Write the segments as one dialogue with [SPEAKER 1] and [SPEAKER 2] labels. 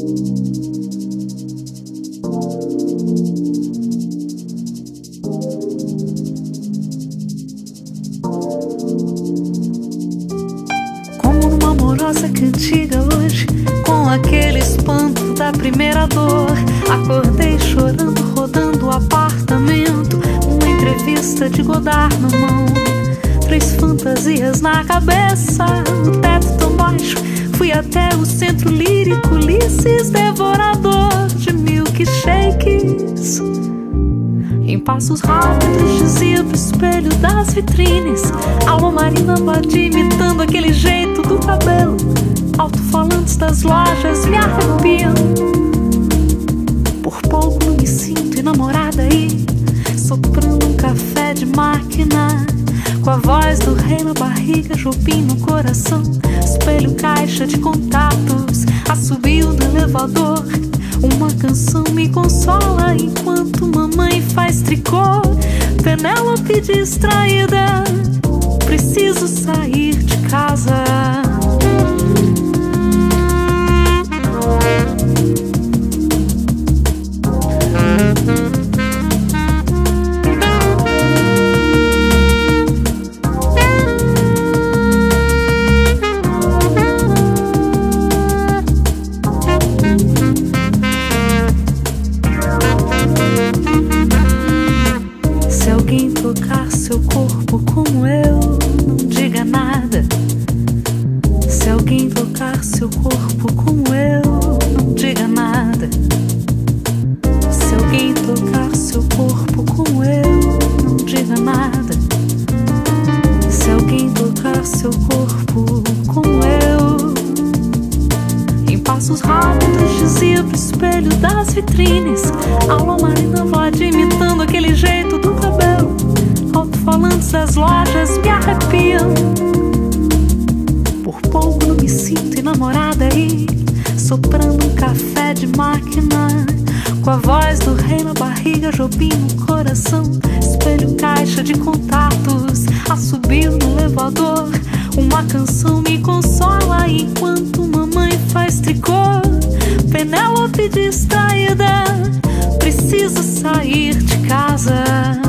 [SPEAKER 1] Como numa amorosa cantiga hoje, com aquele espanto da primeira dor. Acordei chorando, rodando o apartamento, uma entrevista de Godard na mão. 3 fantasias na cabeça, no teto tão baixo. Fui até o centro lírico, Ulisses, devorador de milkshakes. Em passos rápidos dizia pro espelho das vitrines, alma marina vadia imitando aquele jeito do cabelo. Alto-falantes das lojas me arrepiam. Por pouco não me sinto enamorada aí, soprando um café de máquina, com a voz do rei na barriga, Jobim no coração. Espelho, caixa de contatos, assobio do elevador. Uma canção me consola enquanto mamãe faz tricô. Penélope distraída, preciso sair de casa. Tocar seu corpo como eu, não diga nada. Se alguém tocar seu corpo como eu, não diga nada. Se alguém tocar seu corpo como eu, não diga nada. Se alguém tocar seu corpo como eu. Em passos rápidos dizia pro espelho das vitrines, alma marina vadia imitando aquele jeito do cabelo. Alto-falantes das lojas me arrepiam. Por pouco não me sinto enamorada aí, soprando um café de máquina, com a voz do rei na barriga, Jobim no coração. Espelho, caixa de contatos, assobio no elevador. Uma canção me consola enquanto mamãe faz tricô. Penélope distraída, preciso sair de casa.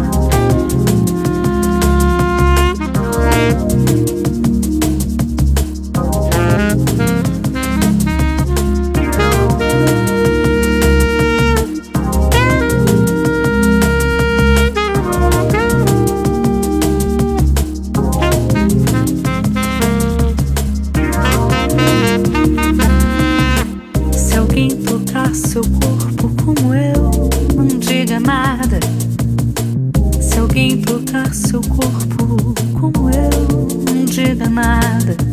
[SPEAKER 1] Se alguém tocar seu corpo como eu, não diga nada. Se alguém tocar seu corpo como eu, não diga nada.